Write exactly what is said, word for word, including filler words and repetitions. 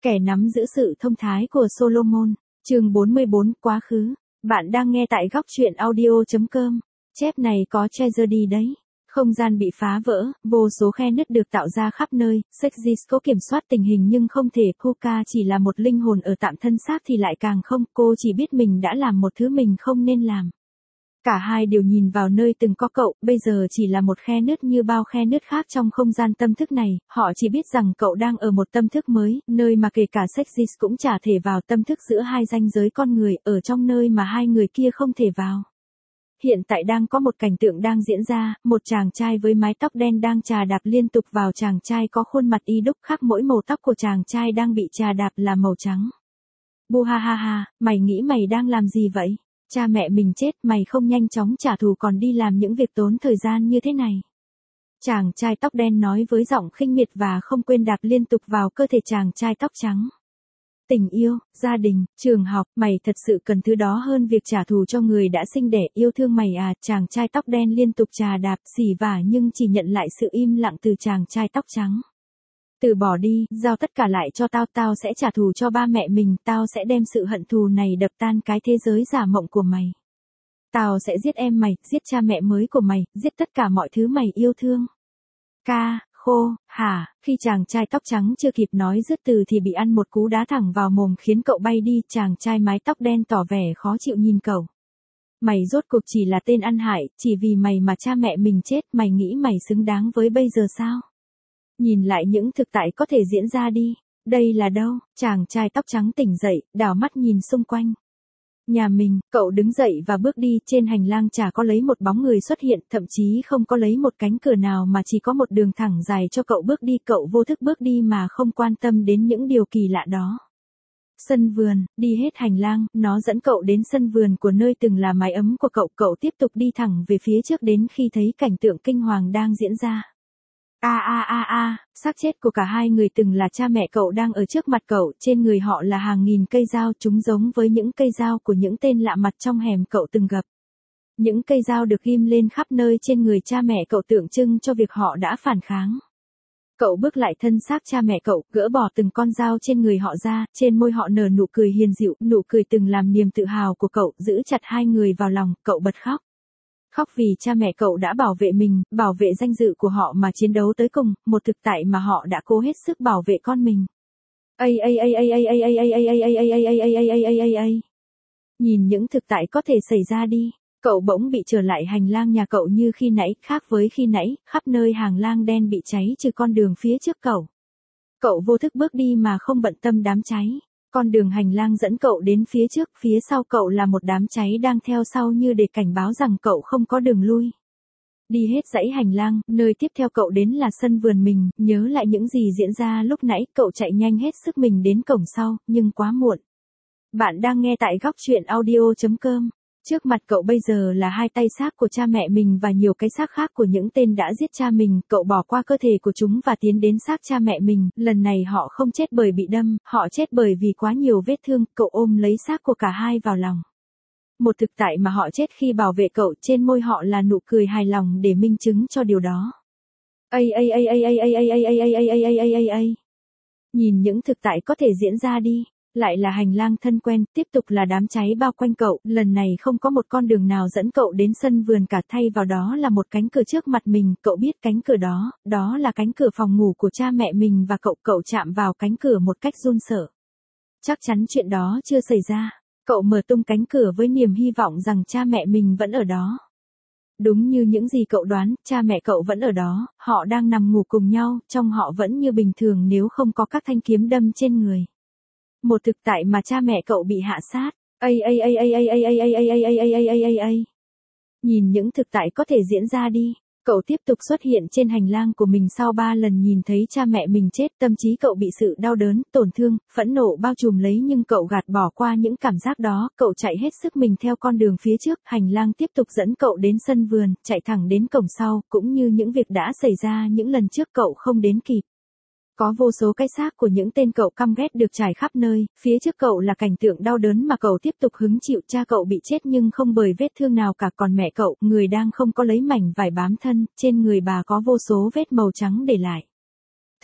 Kẻ nắm giữ sự thông thái của Solomon, chương bốn mươi bốn, quá khứ. Bạn đang nghe tại góc truyện audio chấm com. Chép này có tragedy đấy. Không gian bị phá vỡ, vô số khe nứt được tạo ra khắp nơi, Sexis cố kiểm soát tình hình nhưng không thể, Kuka chỉ là một linh hồn ở tạm thân xác thì lại càng không, cô chỉ biết mình đã làm một thứ mình không nên làm. Cả hai đều nhìn vào nơi từng có cậu, bây giờ chỉ là một khe nứt như bao khe nứt khác trong không gian tâm thức này, họ chỉ biết rằng cậu đang ở một tâm thức mới, nơi mà kể cả Sexis cũng chả thể vào, tâm thức giữa hai ranh giới con người, ở trong nơi mà hai người kia không thể vào. Hiện tại đang có một cảnh tượng đang diễn ra, một chàng trai với mái tóc đen đang chà đạp liên tục vào chàng trai có khuôn mặt y đúc khác, mỗi màu tóc của chàng trai đang bị chà đạp là màu trắng. Bu ha ha ha, mày nghĩ mày đang làm gì vậy? Cha mẹ mình chết, mày không nhanh chóng trả thù còn đi làm những việc tốn thời gian như thế này. Chàng trai tóc đen nói với giọng khinh miệt và không quên đạp liên tục vào cơ thể chàng trai tóc trắng. Tình yêu, gia đình, trường học, mày thật sự cần thứ đó hơn việc trả thù cho người đã sinh đẻ, yêu thương mày à? Chàng trai tóc đen liên tục chà đạp, xỉ vả nhưng chỉ nhận lại sự im lặng từ chàng trai tóc trắng. Từ bỏ đi, giao tất cả lại cho tao, tao sẽ trả thù cho ba mẹ mình, tao sẽ đem sự hận thù này đập tan cái thế giới giả mộng của mày. Tao sẽ giết em mày, giết cha mẹ mới của mày, giết tất cả mọi thứ mày yêu thương. Ca, khô, hả, khi chàng trai tóc trắng chưa kịp nói dứt từ thì bị ăn một cú đá thẳng vào mồm khiến cậu bay đi, chàng trai mái tóc đen tỏ vẻ khó chịu nhìn cậu. Mày rốt cuộc chỉ là tên ăn hại, chỉ vì mày mà cha mẹ mình chết, mày nghĩ mày xứng đáng với bây giờ sao? Nhìn lại những thực tại có thể diễn ra đi. Đây là đâu? Chàng trai tóc trắng tỉnh dậy, đảo mắt nhìn xung quanh. Nhà mình, cậu đứng dậy và bước đi, trên hành lang chả có lấy một bóng người xuất hiện, thậm chí không có lấy một cánh cửa nào mà chỉ có một đường thẳng dài cho cậu bước đi, cậu vô thức bước đi mà không quan tâm đến những điều kỳ lạ đó. Sân vườn, đi hết hành lang, nó dẫn cậu đến sân vườn của nơi từng là mái ấm của cậu, cậu tiếp tục đi thẳng về phía trước đến khi thấy cảnh tượng kinh hoàng đang diễn ra. A a a a, xác chết của cả hai người từng là cha mẹ cậu đang ở trước mặt cậu, trên người họ là hàng nghìn cây dao, chúng giống với những cây dao của những tên lạ mặt trong hẻm cậu từng gặp. Những cây dao được ghim lên khắp nơi trên người cha mẹ cậu tượng trưng cho việc họ đã phản kháng. Cậu bước lại thân xác cha mẹ cậu, gỡ bỏ từng con dao trên người họ ra, trên môi họ nở nụ cười hiền dịu, nụ cười từng làm niềm tự hào của cậu, giữ chặt hai người vào lòng, cậu bật khóc. Khóc vì cha mẹ cậu đã bảo vệ mình, bảo vệ danh dự của họ mà chiến đấu tới cùng, một thực tại mà họ đã cố hết sức bảo vệ con mình. Ây ây ây ây ây ây ây ây ây ây ây ây ây ây ây ây ây ây ây. Nhìn những thực tại có thể xảy ra đi, cậu bỗng bị trở lại hành lang nhà cậu như khi nãy, khác với khi nãy, khắp nơi hàng lang đen bị cháy trừ con đường phía trước cậu. Cậu vô thức bước đi mà không bận tâm đám cháy. Con đường hành lang dẫn cậu đến phía trước, phía sau cậu là một đám cháy đang theo sau như để cảnh báo rằng cậu không có đường lui. Đi hết dãy hành lang, nơi tiếp theo cậu đến là sân vườn mình, nhớ lại những gì diễn ra lúc nãy, cậu chạy nhanh hết sức mình đến cổng sau, nhưng quá muộn. Bạn đang nghe tại góc truyện audio chấm com. Trước mặt cậu bây giờ là hai tay xác của cha mẹ mình và nhiều cái xác khác của những tên đã giết cha mình, cậu bỏ qua cơ thể của chúng và tiến đến xác cha mẹ mình, lần này họ không chết bởi bị đâm, họ chết bởi vì quá nhiều vết thương, cậu ôm lấy xác của cả hai vào lòng. Một thực tại mà họ chết khi bảo vệ cậu, trên môi họ là nụ cười hài lòng để minh chứng cho điều đó. Ây ây ây ây ây ây ây ây ây ây ây ây ây ây ây ây. Nhìn những thực tại có thể diễn ra đi. Lại là hành lang thân quen, tiếp tục là đám cháy bao quanh cậu, lần này không có một con đường nào dẫn cậu đến sân vườn cả, thay vào đó là một cánh cửa trước mặt mình, cậu biết cánh cửa đó, đó là cánh cửa phòng ngủ của cha mẹ mình và cậu, cậu chạm vào cánh cửa một cách run sợ. Chắc chắn chuyện đó chưa xảy ra, cậu mở tung cánh cửa với niềm hy vọng rằng cha mẹ mình vẫn ở đó. Đúng như những gì cậu đoán, cha mẹ cậu vẫn ở đó, họ đang nằm ngủ cùng nhau, trông họ vẫn như bình thường nếu không có các thanh kiếm đâm trên người. Một thực tại mà cha mẹ cậu bị hạ sát. Ây ây ây ây ây ây ây ây ây ây ây ây ây ây ây ây. Nhìn những thực tại có thể diễn ra đi. Cậu tiếp tục xuất hiện trên hành lang của mình sau ba lần nhìn thấy cha mẹ mình chết, tâm trí cậu bị sự đau đớn, tổn thương, phẫn nộ bao trùm lấy nhưng cậu gạt bỏ qua những cảm giác đó, cậu chạy hết sức mình theo con đường phía trước, hành lang tiếp tục dẫn cậu đến sân vườn, chạy thẳng đến cổng sau, cũng như những việc đã xảy ra những lần trước cậu không đến kịp. Có vô số cái xác của những tên cậu căm ghét được trải khắp nơi, phía trước cậu là cảnh tượng đau đớn mà cậu tiếp tục hứng chịu, cha cậu bị chết nhưng không bởi vết thương nào cả, còn mẹ cậu, người đang không có lấy mảnh vải bám thân, trên người bà có vô số vết màu trắng để lại.